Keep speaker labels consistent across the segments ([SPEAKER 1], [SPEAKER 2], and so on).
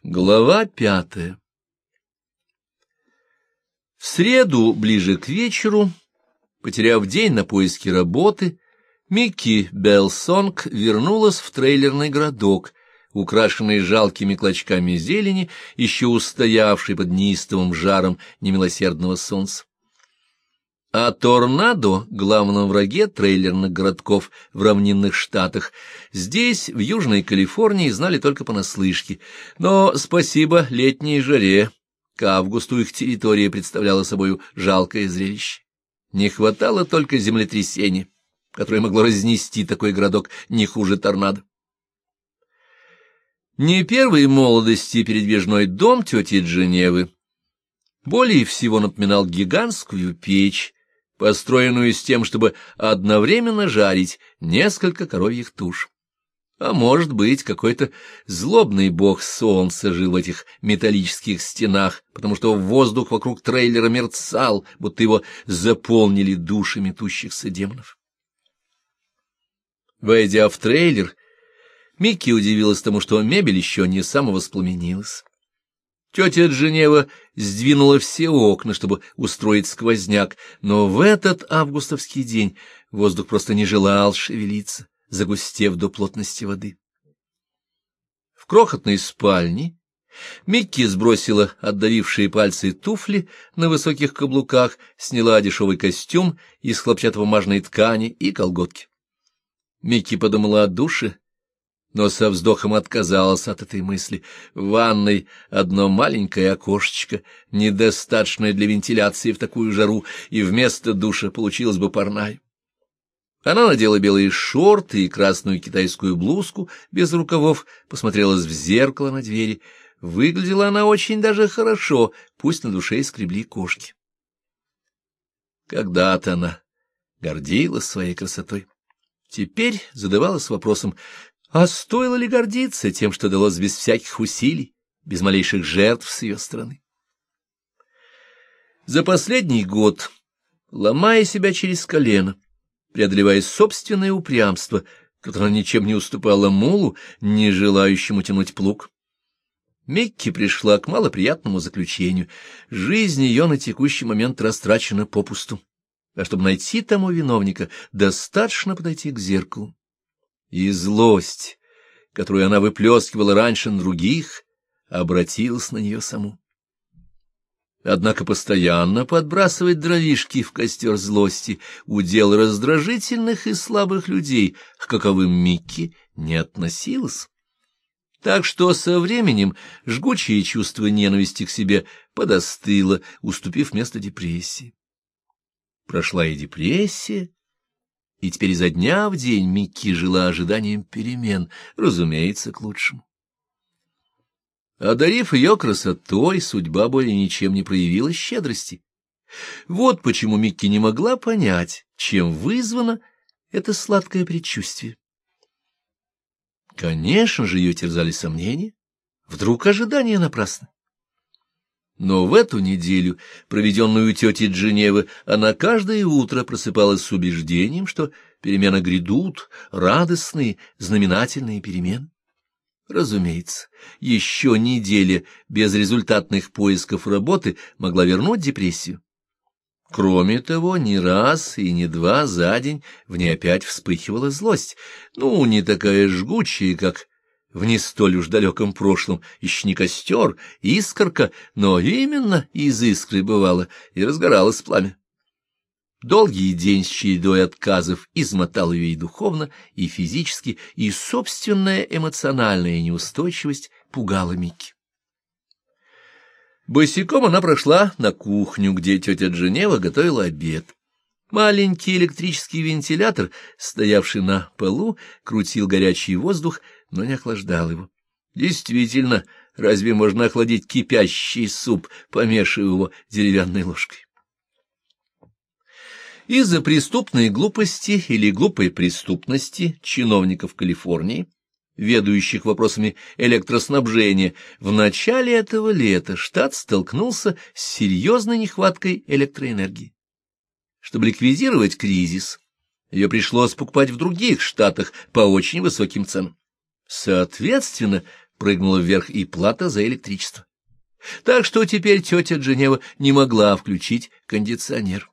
[SPEAKER 1] Глава 5. В среду, ближе к вечеру, потеряв день на поиски работы, Микки Белсонг вернулась в трейлерный городок, украшенный жалкими клочками зелени, еще устоявший под неистовым жаром немилосердного солнца. О торнадо, главном враге трейлерных городков в равнинных штатах, здесь, в Южной Калифорнии, знали только понаслышке, но спасибо летней жаре, к августу их территория представляла собою жалкое зрелище. Не хватало только землетрясения, которое могло разнести такой городок не хуже торнадо. Не первой молодости передвижной дом тети Дженевы более всего напоминал гигантскую печь, построенную с тем, чтобы одновременно жарить несколько коровьих туш. А может быть, какой-то злобный бог солнца жил в этих металлических стенах, потому что воздух вокруг трейлера мерцал, будто его заполнили души метущихся демонов. Войдя в трейлер, Микки удивилась тому, что мебель еще не самовоспламенилась. Тетя Дженева сдвинула все окна, чтобы устроить сквозняк, но в этот августовский день воздух просто не желал шевелиться, загустев до плотности воды. В крохотной спальне Микки сбросила отдавившие пальцы туфли на высоких каблуках, сняла дешевый костюм из хлопчатобумажной ткани и колготки. Микки подумала о душе, но со вздохом отказалась от этой мысли. В ванной одно маленькое окошечко, недостаточное для вентиляции в такую жару, и вместо душа получилась бы парная. Она надела белые шорты и красную китайскую блузку без рукавов, посмотрелась в зеркало на двери. Выглядела она очень даже хорошо, пусть на душе и скребли кошки. Когда-то она гордилась своей красотой. Теперь задавалась вопросом, а стоило ли гордиться тем, что далось без всяких усилий, без малейших жертв с ее стороны? За последний год, ломая себя через колено, преодолевая собственное упрямство, которое ничем не уступало мулу, не желающему тянуть плуг, Микки пришла к малоприятному заключению. Жизнь ее на текущий момент растрачена попусту, а чтобы найти тому виновника, достаточно подойти к зеркалу. И злость, которую она выплескивала раньше на других, обратилась на нее саму. Однако постоянно подбрасывать дровишки в костер злости — удел раздражительных и слабых людей, к каковым Микки не относилась. Так что со временем жгучее чувство ненависти к себе подостыло, уступив место депрессии. Прошла и депрессия, и теперь изо дня в день Микки жила ожиданием перемен, разумеется, к лучшему. Одарив ее красотой, судьба более ничем не проявила щедрости. Вот почему Микки не могла понять, чем вызвано это сладкое предчувствие. Конечно же, ее терзали сомнения. Вдруг ожидания напрасны. Но в эту неделю, проведенную у тети Дженевы, она каждое утро просыпалась с убеждением, что перемены грядут, радостные, знаменательные перемены. Разумеется, еще неделя безрезультатных поисков работы могла вернуть депрессию. Кроме того, не раз и не два за день в ней опять вспыхивала злость, не такая жгучая, как в не столь уж далеком прошлом, еще не костер, искорка, но именно из искры бывало и разгоралось пламя. Долгий день с чередой отказов измотал ее и духовно, и физически, и собственная эмоциональная неустойчивость пугала Микки. Босиком она прошла на кухню, где тетя Дженева готовила обед. Маленький электрический вентилятор, стоявший на полу, крутил горячий воздух, но не охлаждал его. Действительно, разве можно охладить кипящий суп, помешивая его деревянной ложкой? Из-за преступной глупости или глупой преступности чиновников Калифорнии, ведающих вопросами электроснабжения, в начале этого лета штат столкнулся с серьезной нехваткой электроэнергии. Чтобы ликвидировать кризис, ее пришлось покупать в других штатах по очень высоким ценам. Соответственно, прыгнула вверх и плата за электричество. Так что теперь тетя Дженева не могла включить кондиционер.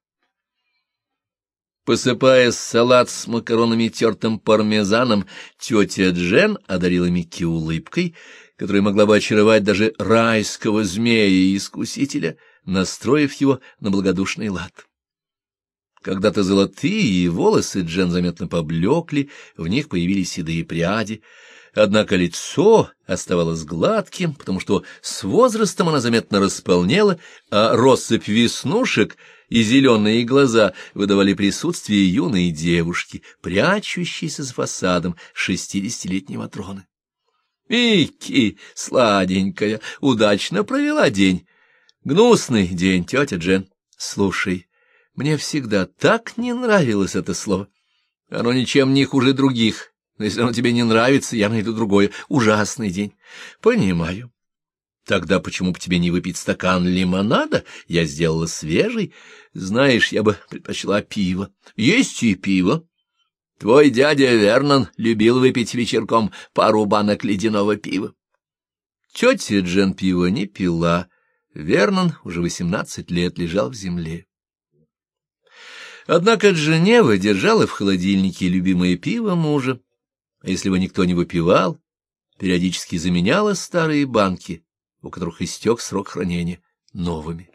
[SPEAKER 1] Посыпая салат с макаронами тертым пармезаном, тетя Джен одарила Микки улыбкой, которая могла бы очаровать даже райского змея и искусителя, настроив его на благодушный лад. Когда-то золотые волосы Джен заметно поблекли, в них появились седые пряди, однако лицо оставалось гладким, потому что с возрастом она заметно располнела, а россыпь веснушек и зеленые глаза выдавали присутствие юной девушки, прячущейся за фасадом 60-летней Матроны. «Микки, сладенькая, удачно провела день». «Гнусный день, тетя Джен. Слушай, мне всегда так не нравилось это слово. Оно ничем не хуже других, но если оно тебе не нравится, я найду другое. Ужасный день». «Понимаю. Тогда почему бы тебе не выпить стакан лимонада? Я сделала свежий. Знаешь, я бы предпочла пиво. Есть и пиво. Твой дядя Вернон любил выпить вечерком пару банок ледяного пива». Тетя Джен пиво не пила. Вернон уже 18 лет лежал в земле. Однако Дженева держала в холодильнике любимое пиво мужа, а если бы никто не выпивал, периодически заменяла старые банки, у которых истек срок хранения, новыми.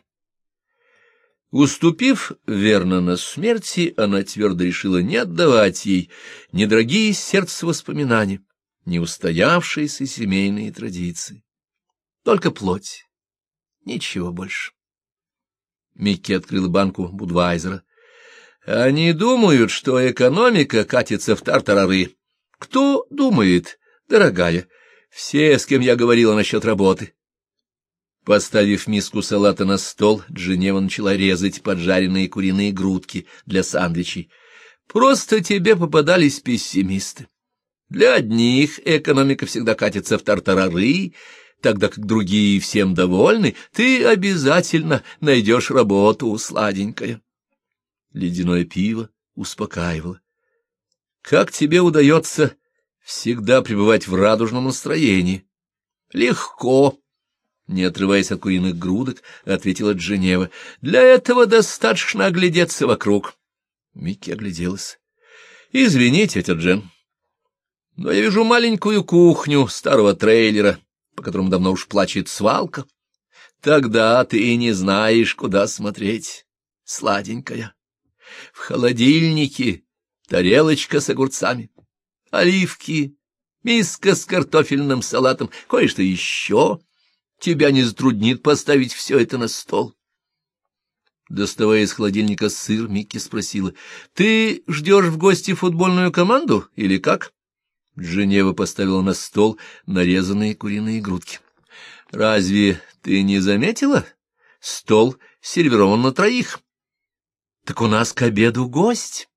[SPEAKER 1] Уступив Вернона смерти, она твердо решила не отдавать ей недорогие сердцу воспоминания, не устоявшиеся семейные традиции. Только плоть. Ничего больше. Микки открыла банку Будвайзера. Они думают, что экономика катится в тартарары. Кто думает, дорогая? Все, с кем я говорила насчет работы. Поставив миску салата на стол, Дженева начала резать поджаренные куриные грудки для сандвичей. Просто тебе попадались пессимисты. Для одних экономика всегда катится в тартарары, тогда как другие всем довольны, ты обязательно найдешь работу, сладенькая. Ледяное пиво успокаивало. Как тебе удается всегда пребывать в радужном настроении? Легко, не отрываясь от куриных грудок, ответила Дженева. Для этого достаточно оглядеться вокруг. Микки огляделась. Извините, тетя Джен, но я вижу маленькую кухню старого трейлера, по которому давно уж плачет свалка. Тогда ты и не знаешь, куда смотреть, сладенькая. В холодильнике тарелочка с огурцами, оливки, миска с картофельным салатом, кое-что еще. Тебя не затруднит поставить все это на стол. Доставая из холодильника сыр, Микки спросила: ты ждешь в гости футбольную команду или как? Дженева поставила на стол нарезанные куриные грудки. — Разве ты не заметила? Стол сервирован на 3. Так у нас к обеду гость.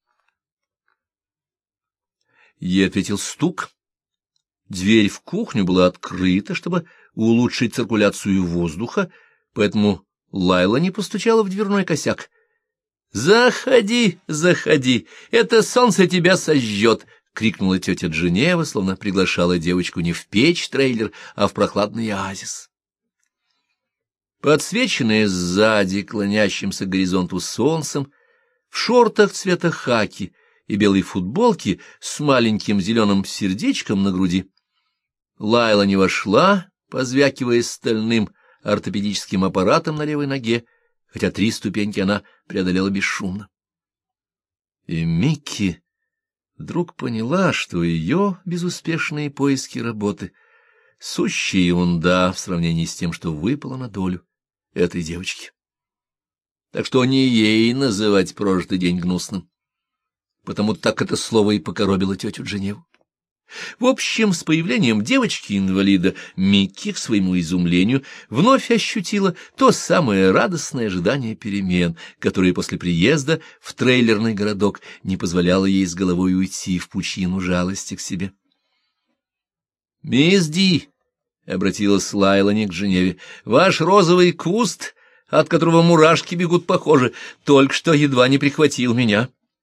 [SPEAKER 1] Ей ответил стук. Дверь в кухню была открыта, чтобы улучшить циркуляцию воздуха, поэтому Лайла не постучала в дверной косяк. — Заходи, заходи, это солнце тебя сожжет! — крикнула тетя Дженева, словно приглашала девочку не в печь-трейлер, а в прохладный оазис. Подсвеченная сзади клонящимся к горизонту солнцем, в шортах цвета хаки и белой футболке с маленьким зеленым сердечком на груди, Лайла не вошла, позвякивая стальным ортопедическим аппаратом на левой ноге, хотя 3 ступеньки она преодолела бесшумно. И Микки вдруг поняла, что ее безуспешные поиски работы — сущая ерунда в сравнении с тем, что выпало на долю этой девочки. Так что не ей называть прожитый день гнусным. Потому так это слово и покоробило тетю Дженеву. В общем, с появлением девочки-инвалида Микки, к своему изумлению, вновь ощутила то самое радостное ожидание перемен, которое после приезда в трейлерный городок не позволяло ей с головой уйти в пучину жалости к себе. «Мисс Ди», — обратилась Лайла не к Дженеве, — «ваш розовый куст, от которого мурашки бегут по коже, только что едва не прихватил меня».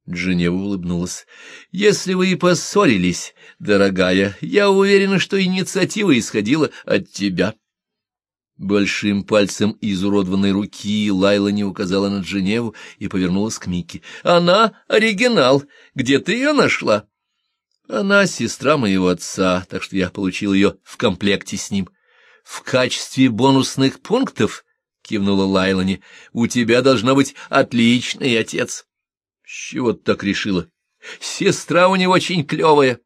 [SPEAKER 1] Дженева улыбнулась. — Если вы и поссорились, дорогая, я уверена, что инициатива исходила от тебя. Большим пальцем изуродованной руки Лайла не указала на Дженеву и повернулась к Микки. — Она оригинал. Где ты ее нашла? — Она сестра моего отца, так что я получил ее в комплекте с ним. — В качестве бонусных пунктов, — кивнула Лайлани, — у тебя должна быть отличный отец. — С чего ты так решила? Сестра у него очень клевая.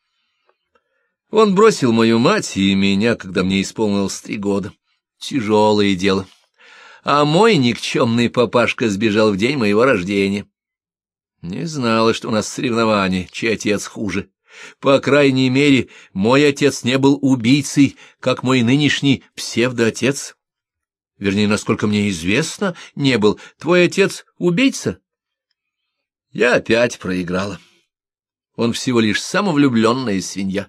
[SPEAKER 1] Он бросил мою мать и меня, когда мне исполнилось 3 года. Тяжелое дело. А мой никчемный папашка сбежал в день моего рождения. Не знала, что у нас соревнования, чей отец хуже. По крайней мере, мой отец не был убийцей, как мой нынешний псевдоотец. Вернее, насколько мне известно, не был. Твой отец убийца? Я опять проиграла. Он всего лишь самовлюбленная свинья.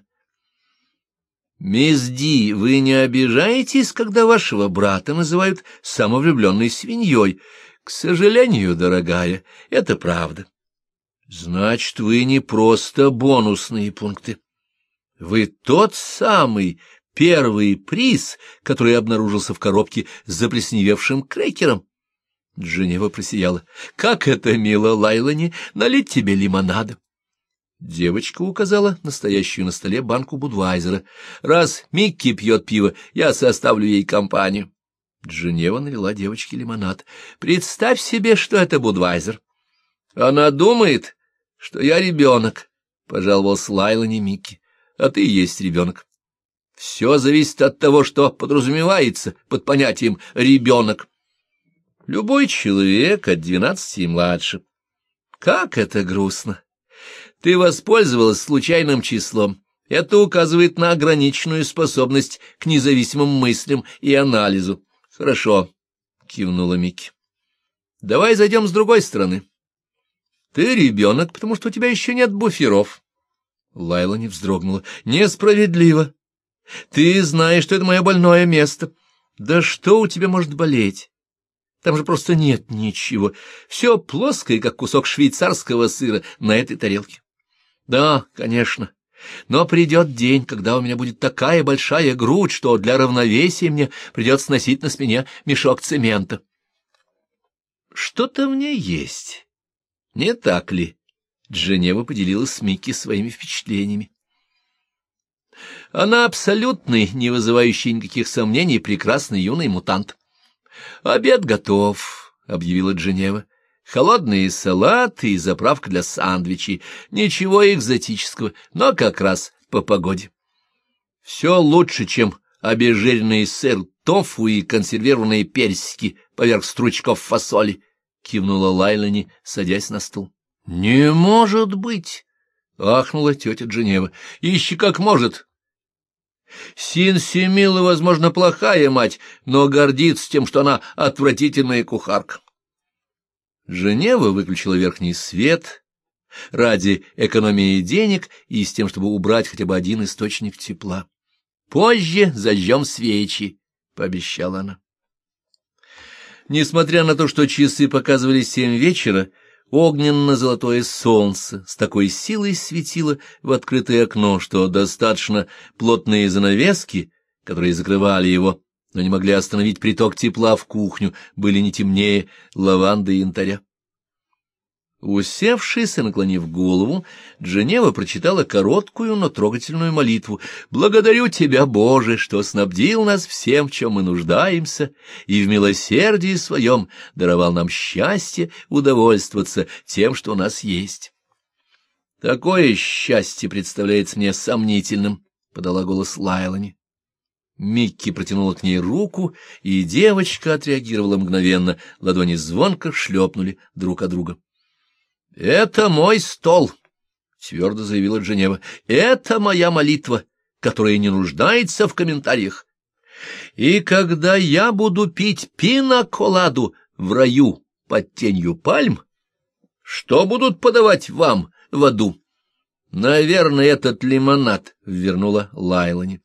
[SPEAKER 1] Мисс Ди, вы не обижаетесь, когда вашего брата называют самовлюбленной свиньей? К сожалению, дорогая, это правда. Значит, вы не просто бонусные пункты. Вы тот самый первый приз, который обнаружился в коробке с заплесневевшим крекером. Дженева просияла. — Как это мило, Лайлани, налить тебе лимонада. Девочка указала настоящую на столе банку Будвайзера. — Раз Микки пьет пиво, я составлю ей компанию. Дженева налила девочке лимонад. — Представь себе, что это Будвайзер. — Она думает, что я ребенок, — пожаловался Лайлани Микки. — А ты и есть ребенок. Все зависит от того, что подразумевается под понятием «ребенок». Любой человек от 12 и младше. Как это грустно! Ты воспользовалась случайным числом. Это указывает на ограниченную способность к независимым мыслям и анализу. Хорошо, — кивнула Микки. Давай зайдем с другой стороны. Ты ребенок, потому что у тебя еще нет буферов. Лайла не вздрогнула. Несправедливо. Ты знаешь, что это мое больное место. Да что у тебя может болеть? Там же просто нет ничего. Все плоское, как кусок швейцарского сыра на этой тарелке. Да, конечно. Но придет день, когда у меня будет такая большая грудь, что для равновесия мне придется носить на спине мешок цемента. Что-то в ней есть. Не так ли? Дженева поделилась с Микки своими впечатлениями. Она абсолютный, не вызывающий никаких сомнений, прекрасный юный мутант. — Обед готов, — объявила Дженева. — Холодные салаты и заправка для сандвичей. Ничего экзотического, но как раз по погоде. Все лучше, чем обезжиренный сыр, тофу и консервированные персики поверх стручков фасоли, — кивнула Лайлани, садясь на стул. — Не может быть! — ахнула тетя Дженева. — Ищи как может. Синсимила, возможно, плохая мать, но гордится тем, что она отвратительная кухарка. Женева выключила верхний свет ради экономии денег и с тем, чтобы убрать хотя бы один источник тепла. «Позже зажжем свечи», — пообещала она. Несмотря на то, что часы показывали 7 вечера, огненно-золотое солнце с такой силой светило в открытое окно, что достаточно плотные занавески, которые закрывали его, но не могли остановить приток тепла в кухню, были не темнее лаванды и янтаря. Усевшись и наклонив голову, Дженева прочитала короткую, но трогательную молитву. «Благодарю тебя, Боже, что снабдил нас всем, в чем мы нуждаемся, и в милосердии своем даровал нам счастье удовольствоваться тем, что у нас есть». «Такое счастье представляется мне сомнительным», — подала голос Лайлани. Микки протянула к ней руку, и девочка отреагировала мгновенно, ладони звонко шлепнули друг о друга. «Это мой стол», — твердо заявила Дженева. «Это моя молитва, которая не нуждается в комментариях. И когда я буду пить пина-коладу в раю под тенью пальм, что будут подавать вам в аду?» «Наверное, этот лимонад», — вернула Лайлани.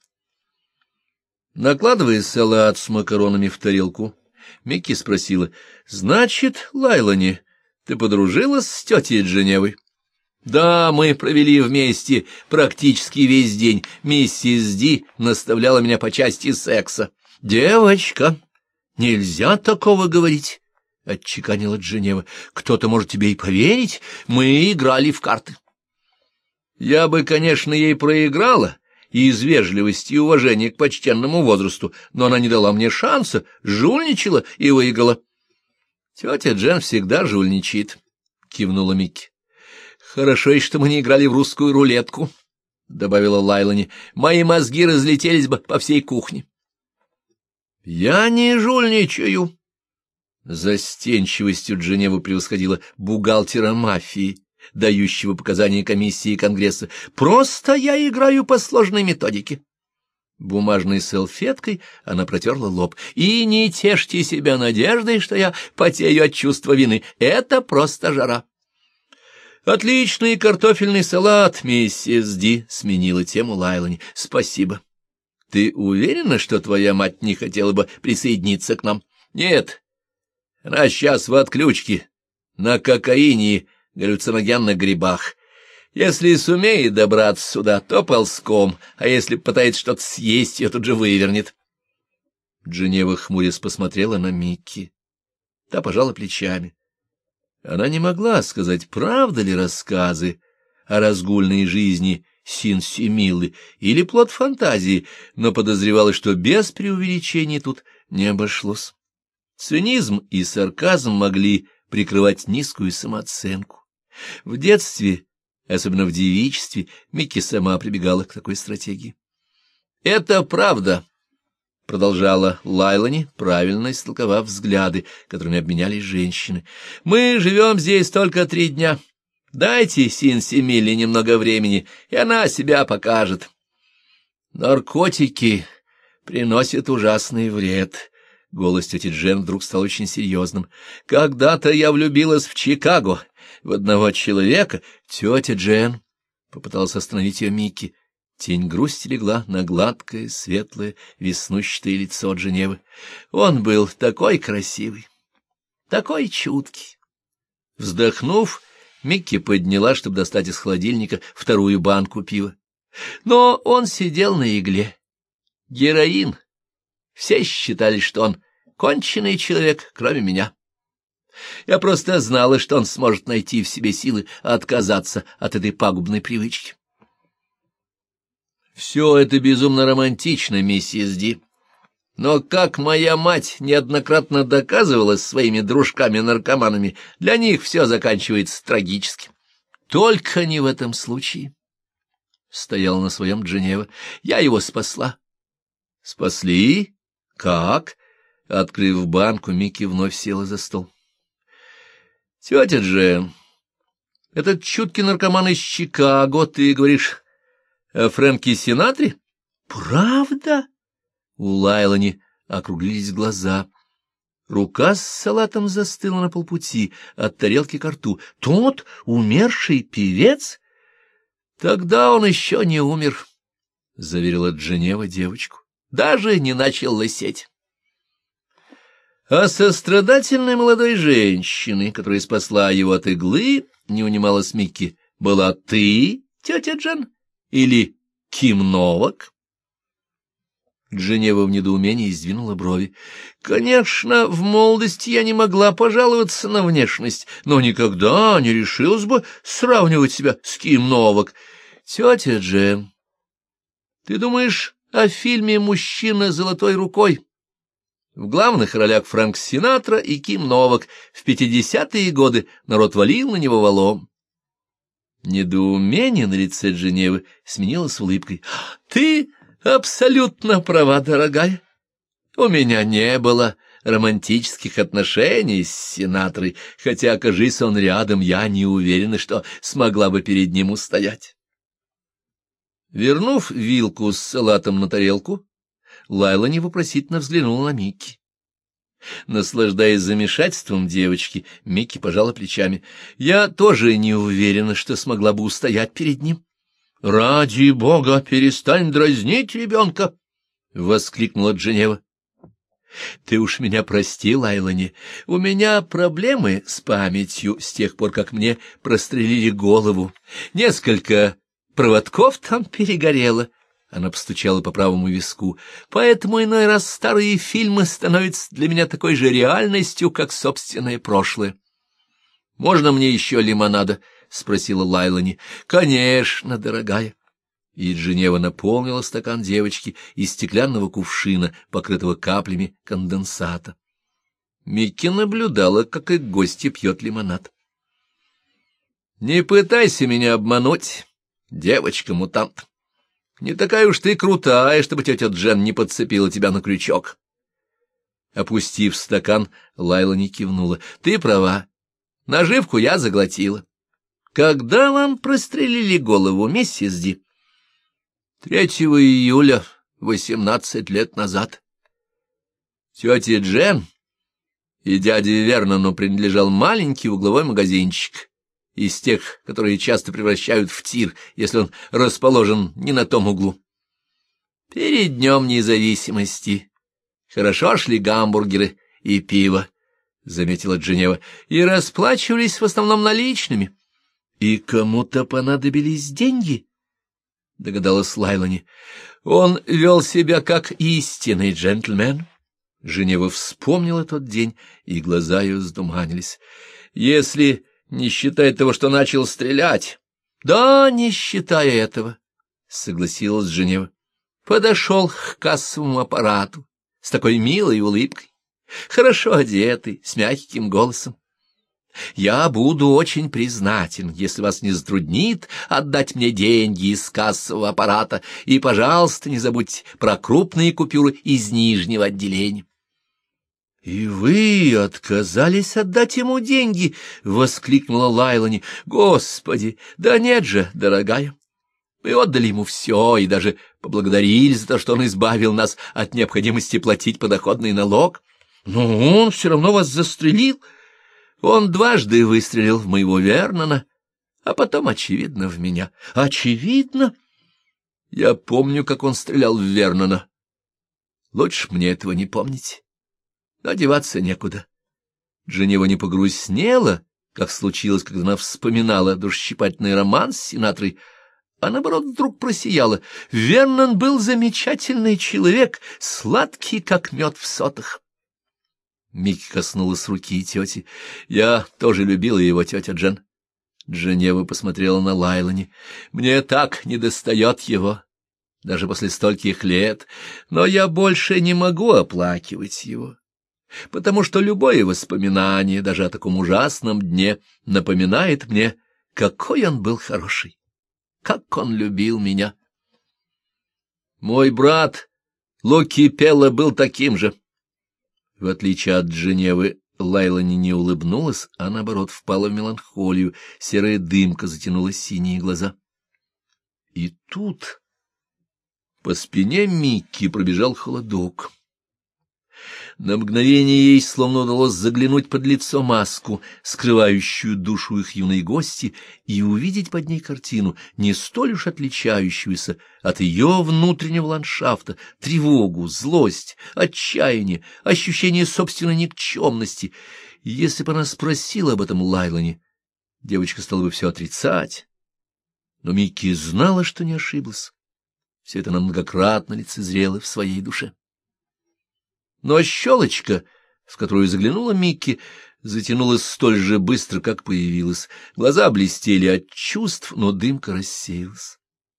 [SPEAKER 1] Накладывая салат с макаронами в тарелку, Микки спросила: «Значит, Лайлани, Ты подружилась с тетей Дженевой? Да, мы провели вместе практически весь день. Миссис Ди наставляла меня по части секса. Девочка, нельзя такого говорить, — отчеканила Дженева. Кто-то может тебе и поверить. Мы играли в карты. Я бы, конечно, ей проиграла, и из вежливости и уважения к почтенному возрасту, но она не дала мне шанса, жульничала и выиграла. — Тетя Джен всегда жульничает, — кивнула Микки. — Хорошо, что мы не играли в русскую рулетку, — добавила Лайлани. — Мои мозги разлетелись бы по всей кухне. — Я не жульничаю. Застенчивостью Дженева превосходила бухгалтера мафии, дающего показания комиссии Конгресса. Просто я играю по сложной методике. Бумажной салфеткой она протерла лоб. И не тешьте себя надеждой, что я потею от чувства вины. Это просто жара. Отличный картофельный салат, миссис Ди, сменила тему Лайлани. Спасибо. Ты уверена, что твоя мать не хотела бы присоединиться к нам? Нет. Она сейчас в отключке, на кокаине и галлюциногенных грибах. Если сумеет добраться сюда, то ползком, а если пытается что-то съесть, ее тут же вывернет. Дженева хмурясь посмотрела на Микки. Та пожала плечами. Она не могла сказать, правда ли рассказы о разгульной жизни Синсимилы или плод фантазии, но подозревала, что без преувеличений тут не обошлось. Цинизм и сарказм могли прикрывать низкую самооценку. В детстве, особенно в девичестве, Микки сама прибегала к такой стратегии. — Это правда, — продолжала Лайлани, правильно истолковав взгляды, которыми обменялись женщины. — Мы живем здесь только 3 дня. Дайте Синсимиле немного времени, и она себя покажет. Наркотики приносят ужасный вред. Голос тети Джен вдруг стал очень серьезным. Когда-то я влюбилась в Чикаго, в одного человека. Тетя Джен, — попыталась остановить ее Микки. Тень грусти легла на гладкое, светлое, веснущатое лицо Дженевы. Он был такой красивый, такой чуткий. Вздохнув, Микки подняла, чтобы достать из холодильника 2-ю банку пива. Но он сидел на игле. Героин. Все считали, что он конченый человек, кроме меня. Я просто знала, что он сможет найти в себе силы отказаться от этой пагубной привычки. Все это безумно романтично, миссис Ди. Но, как моя мать неоднократно доказывала своими дружками-наркоманами, для них все заканчивается трагически. Только не в этом случае. Стояла на своем Дженева. Я его спасла. Спасли? Как? Открыв банку, Микки вновь села за стол. Тетя Джен, этот чуткий наркоман из Чикаго, ты говоришь о Фрэнке Синатре? Правда? У Лайлани округлились глаза. Рука с салатом застыла на полпути от тарелки к рту. Тот умерший певец? Тогда он еще не умер, — заверила Дженева девочку. Даже не начал лысеть. А сострадательной молодой женщины, которая спасла его от иглы, не унималась Микки, была ты, тетя Джен, или Ким Новак? Дженева в недоумении сдвинула брови. Конечно, в молодости я не могла пожаловаться на внешность, но никогда не решилась бы сравнивать себя с Ким Новак. Тетя Джен, ты думаешь о фильме «Мужчина с золотой рукой»? В главных ролях Фрэнк Синатра и Ким Новак. В 50-е годы народ валил на него валом. Недоумение на лице Дженевы сменилось улыбкой. — Ты абсолютно права, дорогая. У меня не было романтических отношений с Синатрой, хотя, окажись он рядом, я не уверена, что смогла бы перед ним устоять. Вернув вилку с салатом на тарелку, Лайлани вопросительно взглянула на Микки. Наслаждаясь замешательством девочки, Микки пожала плечами. — Я тоже не уверена, что смогла бы устоять перед ним. — Ради бога, перестань дразнить ребенка! — воскликнула Дженева. Ты уж меня прости, Лайлани, у меня проблемы с памятью с тех пор, как мне прострелили голову. Несколько проводков там перегорело. Она постучала по правому виску. Поэтому иной раз старые фильмы становятся для меня такой же реальностью, как собственное прошлое. — Можно мне еще лимонада? — спросила Лайлани. — Конечно, дорогая. И Дженева наполнила стакан девочки из стеклянного кувшина, покрытого каплями конденсата. Микки наблюдала, как их гостья пьет лимонад. — Не пытайся меня обмануть, девочка-мутант. Не такая уж ты крутая, чтобы тетя Джен не подцепила тебя на крючок. Опустив стакан, Лайлани кивнула. — Ты права. Наживку я заглотила. Когда вам прострелили голову, миссис Ди? 3 июля, 18 лет назад. Тете Джен и дяде Вернону принадлежал маленький угловой магазинчик, из тех, которые часто превращают в тир, если он расположен не на том углу. Перед Днем Независимости хорошо шли гамбургеры и пиво, — заметила Дженева, — и расплачивались в основном наличными. — И кому-то понадобились деньги, — догадалась Лайлани. Он вел себя как истинный джентльмен. Женева вспомнила тот день, и глаза ее сдуманились. Если не считая того, что начал стрелять. — Да, не считая этого, — согласилась Женева. Подошел к кассовому аппарату с такой милой улыбкой, хорошо одетый, с мягким голосом. Я буду очень признателен, если вас не затруднит отдать мне деньги из кассового аппарата, и, пожалуйста, не забудьте про крупные купюры из нижнего отделения. — И вы отказались отдать ему деньги? — воскликнула Лайлани. — Господи, да нет же, дорогая. Мы отдали ему все и даже поблагодарили за то, что он избавил нас от необходимости платить подоходный налог. Но он все равно вас застрелил. Он дважды выстрелил в моего Вернона, а потом, очевидно, в меня. Очевидно? Я помню, как он стрелял в Вернона. Лучше мне этого не помнить. Но деваться некуда. Дженева не погрустнела, как случилось, когда она вспоминала душещипательный роман с Синатрой, а наоборот вдруг просияла. Вернон был замечательный человек, сладкий, как мед в сотах. Микки коснулась руки тети. Я тоже любила его, тетя Джен. Дженева посмотрела на Лайлани. Мне так недостает его, даже после стольких лет, но я больше не могу оплакивать его, потому что любое воспоминание, даже о таком ужасном дне, напоминает мне, какой он был хороший, как он любил меня. Мой брат Локи Пелла был таким же. В отличие от Дженевы, Лайлани не улыбнулась, а, наоборот, впала в меланхолию, серая дымка затянула синие глаза. И тут по спине Микки пробежал холодок. На мгновение ей словно удалось заглянуть под лицо маску, скрывающую душу их юной гости, и увидеть под ней картину, не столь уж отличающуюся от ее внутреннего ландшафта, тревогу, злость, отчаяние, ощущение собственной никчемности. Если бы она спросила об этом Лайлани, девочка стала бы все отрицать. Но Микки знала, что не ошиблась. Все это она многократно лицезрела в своей душе. Но щелочка, в которую заглянула Микки, затянулась столь же быстро, как появилась. Глаза блестели от чувств, но дымка рассеялась.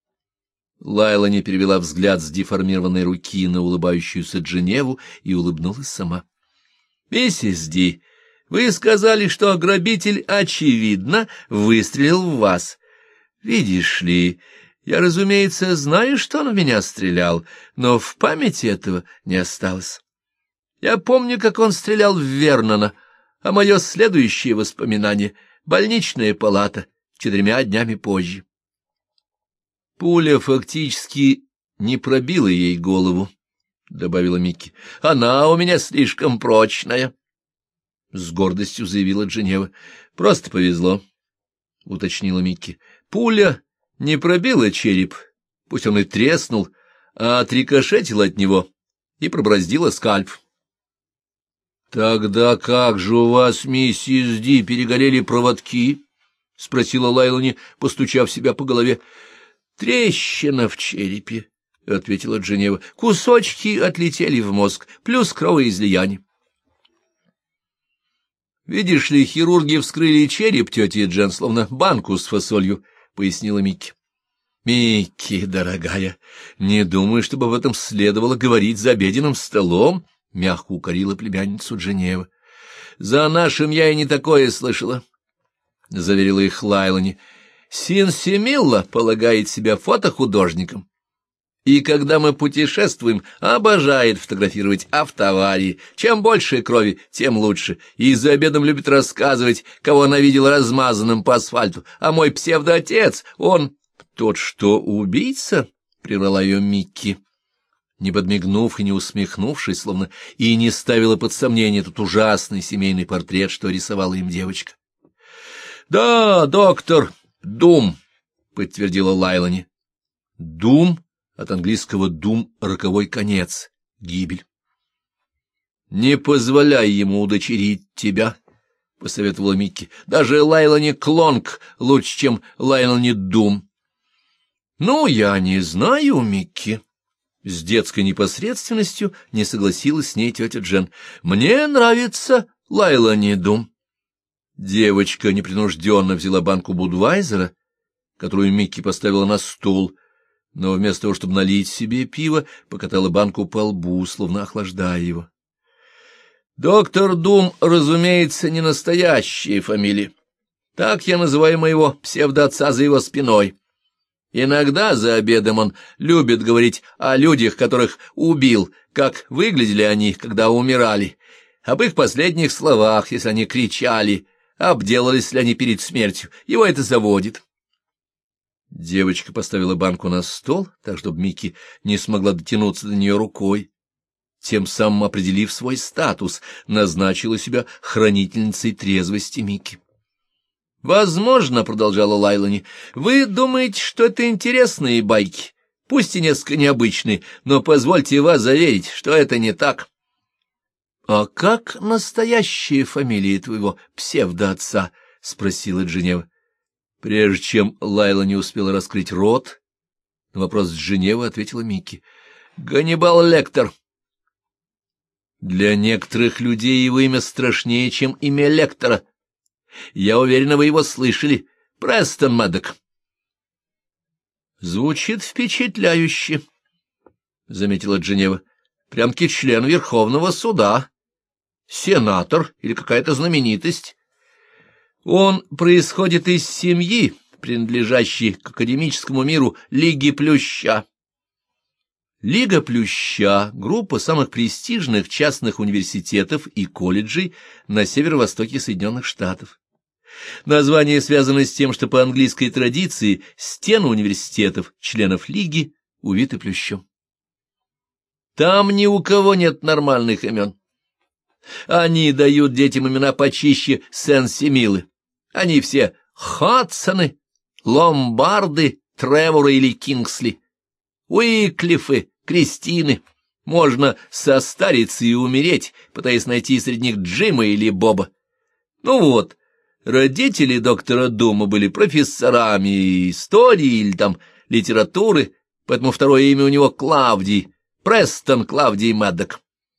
[SPEAKER 1] Лайлани перевела взгляд с деформированной руки на улыбающуюся Дженеву и улыбнулась сама. — Миссис Ди, вы сказали, что грабитель, очевидно, выстрелил в вас. Видишь ли, я, разумеется, знаю, что он в меня стрелял, но в памяти этого не осталось. Я помню, как он стрелял в Вернона, а мое следующее воспоминание — больничная палата 4 днями позже. Пуля фактически не пробила ей голову, — добавила Микки. — Она у меня слишком прочная, — с гордостью заявила Дженева. — Просто повезло, — уточнила Микки. Пуля не пробила череп, пусть он и треснул, а отрикошетила от него и пробороздила скальп. Тогда как же у вас, миссис Ди, перегорели проводки? — спросила Лайлани, постучав себя по голове. — Трещина в черепе, — ответила Дженева. — Кусочки отлетели в мозг, плюс кровоизлияние. — Видишь ли, хирурги вскрыли череп тети Джен, словно банку с фасолью, — пояснила Микки. — Микки, дорогая, не думаю, чтобы об этом следовало говорить за обеденным столом, — мягко укорила племянницу Дженева. — За нашим я и не такое слышала, — заверила их Лайлани. — Синсимилла полагает себя фотохудожником. И когда мы путешествуем, обожает фотографировать автоаварии. Чем больше крови, тем лучше. И за обедом любит рассказывать, кого она видела размазанным по асфальту. А мой псевдоотец, он... — Тот, что убийца? — прервала ее Микки, не подмигнув и не усмехнувшись, словно и не ставила под сомнение тот ужасный семейный портрет, что рисовала им девочка. — Да, доктор Дум, — подтвердила Лайлани. — Дум? От английского «дум» — роковой конец, гибель. — Не позволяй ему удочерить тебя, — посоветовала Микки. — Даже Лайлани Клонг лучше, чем Лайлани Дум. — Ну, я не знаю, Микки. С детской непосредственностью не согласилась с ней тетя Джен. — Мне нравится Лайлани Дум. Девочка непринужденно взяла банку Будвайзера, которую Микки поставила на стол, но вместо того, чтобы налить себе пиво, покатала банку по лбу, словно охлаждая его. Доктор Дум, разумеется, не настоящая фамилия. Так я называю моего псевдоотца за его спиной. Иногда за обедом он любит говорить о людях, которых убил, как выглядели они, когда умирали, об их последних словах, если они кричали, обделались ли они перед смертью. Его это заводит. Девочка поставила банку на стол, так, чтобы Микки не смогла дотянуться до нее рукой. Тем самым определив свой статус, назначила себя хранительницей трезвости Микки. — Возможно, — продолжала Лайлани, — вы думаете, что это интересные байки, пусть и несколько необычные, но позвольте вас заверить, что это не так. — А как настоящая фамилия твоего псевдоотца? — спросила Дженева. Прежде чем Лайла не успела раскрыть рот, на вопрос Дженевы ответила Микки. — Ганнибал Лектор. Для некоторых людей его имя страшнее, чем имя Лектора. Я уверена, вы его слышали. Престон Мэддок. — Звучит впечатляюще, — заметила Дженева. — Прям-таки член Верховного суда. Сенатор или какая-то знаменитость. Он происходит из семьи, принадлежащей к академическому миру Лиги Плюща. Лига Плюща — группа самых престижных частных университетов и колледжей на северо-востоке Соединенных Штатов. Название связано с тем, что по английской традиции стены университетов, членов Лиги, увиты плющом. Там ни у кого нет нормальных имен. Они дают детям имена почище Сен-Семилы. Они все Хадсоны, Ломбарды, Треворы или Кингсли, Уиклифы, Кристины. Можно состариться и умереть, пытаясь найти среди них Джима или Боба. Ну вот, родители доктора Дума были профессорами истории или там литературы, поэтому второе имя у него Клавдий, Престон Клавдий Мэддок.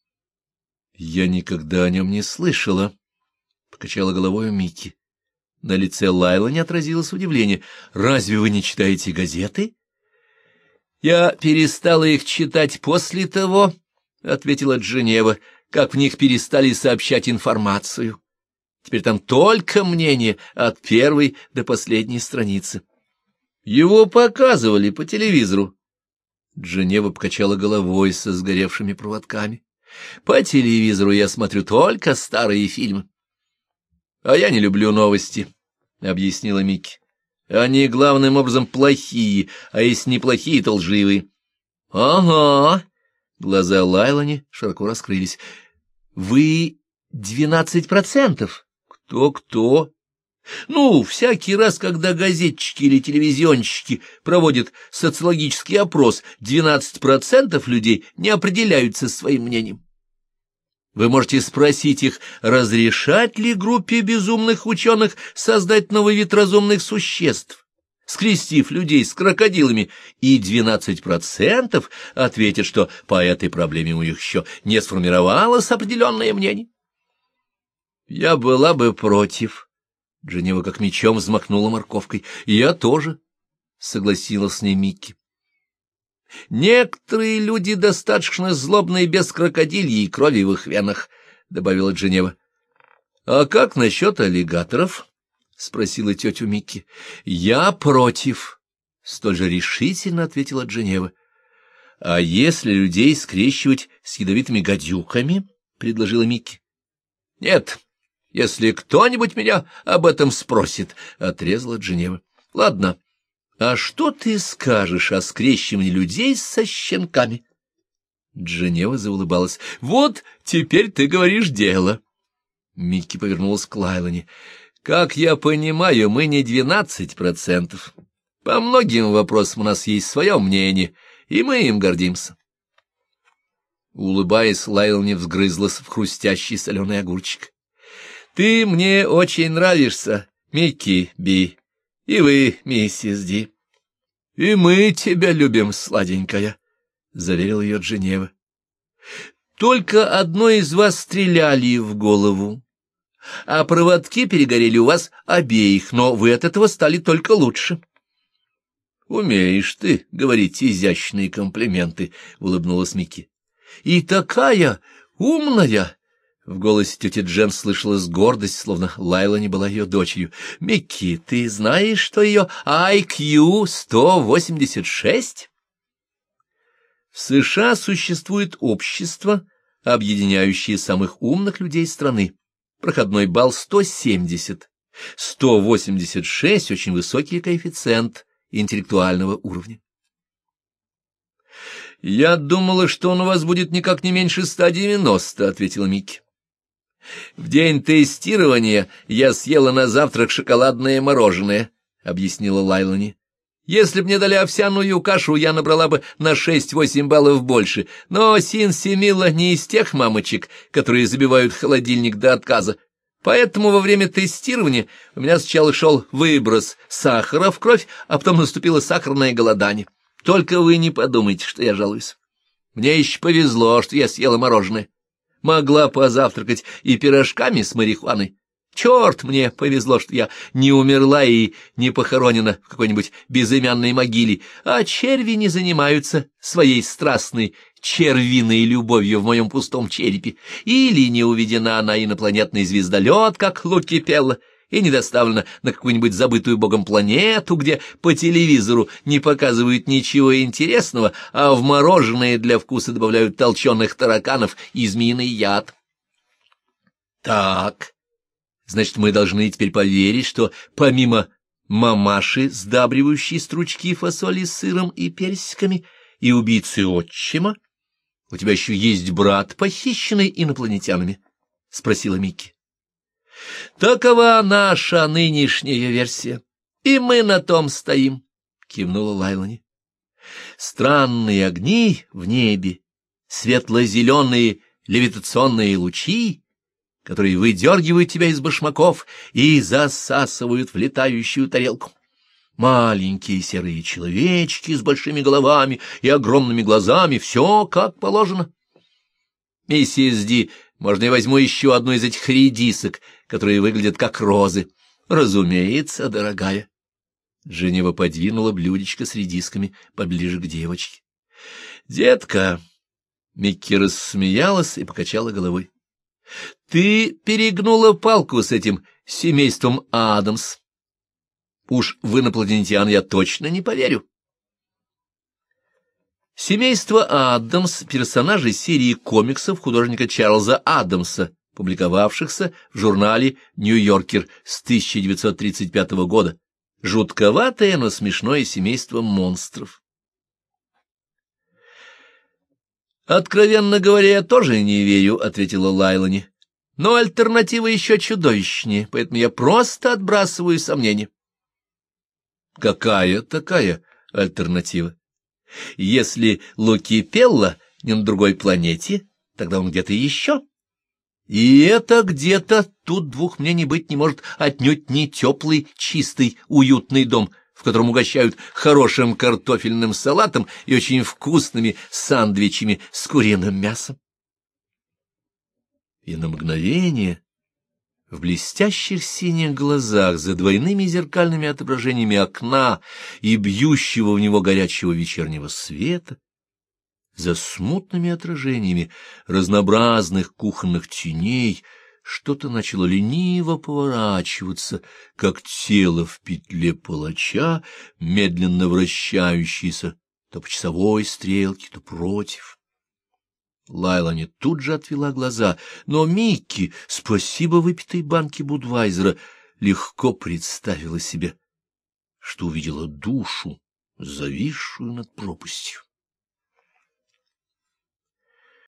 [SPEAKER 1] — Я никогда о нем не слышала, — покачала головой Микки. На лице Лайла не отразилось удивление. — Разве вы не читаете газеты? — Я перестала их читать после того, — ответила Дженева, — как в них перестали сообщать информацию. Теперь там только мнение от первой до последней страницы. Его показывали по телевизору. Дженева покачала головой со сгоревшими проводками. По телевизору я смотрю только старые фильмы. — А я не люблю новости, — объяснила Микки. — Они главным образом плохие, а если не плохие, то лживые. — Ага. Глаза Лайлани широко раскрылись. — Вы 12%? Кто-кто? Ну, всякий раз, когда газетчики или телевизионщики проводят социологический опрос, 12% людей не определяются своим мнением. Вы можете спросить их, разрешать ли группе безумных ученых создать новый вид разумных существ, скрестив людей с крокодилами, и 12% ответят, что по этой проблеме у них еще не сформировалось определенное мнение. Я была бы против. Дженева как мечом взмахнула морковкой. Я тоже, согласилась с ней Микки. Некоторые люди достаточно злобные без крокодильей и крови в их венах, добавила Дженева. А как насчет аллигаторов? Спросила тетю Микки. Я против, столь же решительно ответила Дженева. А если людей скрещивать с ядовитыми гадюками? Предложила Микки. Нет, если кто-нибудь меня об этом спросит, отрезала Дженева. Ладно. А что ты скажешь о скрещивании людей со щенками? Дженева заулыбалась. Вот теперь ты говоришь дело. Микки повернулась к Лайлоне. Как я понимаю, мы не 12%. По многим вопросам у нас есть свое мнение, и мы им гордимся. Улыбаясь, Лайлоне взгрызлась в хрустящий соленый огурчик. Ты мне очень нравишься, Микки Би. И вы, миссис Ди. — И мы тебя любим, сладенькая, — заверил ее Дженева. — Только одной из вас стреляли в голову, а проводки перегорели у вас обеих, но вы от этого стали только лучше. — Умеешь ты говорить изящные комплименты, — улыбнулась Микки. — И такая умная! В голосе тети Джен слышалась гордость, словно Лайла не была ее дочерью. — Микки, ты знаешь, что ее IQ 186? В США существует общество, объединяющее самых умных людей страны. Проходной балл 170. 186 — очень высокий коэффициент интеллектуального уровня. — Я думала, что он у вас будет никак не меньше 190, — ответила Микки. В день тестирования я съела на завтрак шоколадное мороженое, — объяснила Лайлоне. Если б мне дали овсяную кашу, я набрала бы на 6-8 баллов больше, но Синси Мила не из тех мамочек, которые забивают холодильник до отказа. Поэтому во время тестирования у меня сначала шел выброс сахара в кровь, а потом наступило сахарное голодание. Только вы не подумайте, что я жалуюсь. Мне еще повезло, что я съела мороженое. Могла позавтракать и пирожками с марихуаной. Черт, мне повезло, что я не умерла и не похоронена в какой-нибудь безымянной могиле, а черви не занимаются своей страстной червиной любовью в моем пустом черепе, или не уведена на инопланетный звездолет, как Луки Пелла, и не доставлена на какую-нибудь забытую богом планету, где по телевизору не показывают ничего интересного, а в мороженое для вкуса добавляют толченых тараканов и змеиный яд. Так, значит, мы должны теперь поверить, что помимо мамаши, сдабривающей стручки фасоли с сыром и персиками, и убийцы отчима, у тебя еще есть брат, похищенный инопланетянами? — спросила Микки. — Такова наша нынешняя версия, и мы на том стоим, — кивнула Лайлоне. Странные огни в небе, светло-зеленые левитационные лучи, которые выдергивают тебя из башмаков и засасывают в летающую тарелку. Маленькие серые человечки с большими головами и огромными глазами, все как положено. Миссис Ди, можно я возьму еще одну из этих редисок, которые выглядят как розы? Разумеется, дорогая. Женева подвинула блюдечко с редисками поближе к девочке. Детка, Микки рассмеялась и покачала головой. Ты перегнула палку с этим семейством Адамс. Уж в инопланетян я точно не поверю. Семейство Адамс — персонажи серии комиксов художника Чарльза Адамса, публиковавшихся в журнале «Нью-Йоркер» с 1935 года. Жутковатое, но смешное семейство монстров. «Откровенно говоря, я тоже не верю», — ответила Лайлоне. «Но альтернатива еще чудовищнее, поэтому я просто отбрасываю сомнения». «Какая такая альтернатива? Если Луки Пелла не на другой планете, тогда он где-то еще. И это где-то тут двух мнений быть не может, отнюдь не теплый, чистый, уютный дом, в котором угощают хорошим картофельным салатом и очень вкусными сандвичами с куриным мясом. И на мгновение в блестящих синих глазах за двойными зеркальными отображениями окна и бьющего в него горячего вечернего света, за смутными отражениями разнообразных кухонных теней, что-то начало лениво поворачиваться, как тело в петле палача, медленно вращающееся то по часовой стрелке, то против. Лайлани тут же отвела глаза, но Микки, спасибо выпитой банке Будвайзера, легко представила себе, что увидела душу, зависшую над пропастью.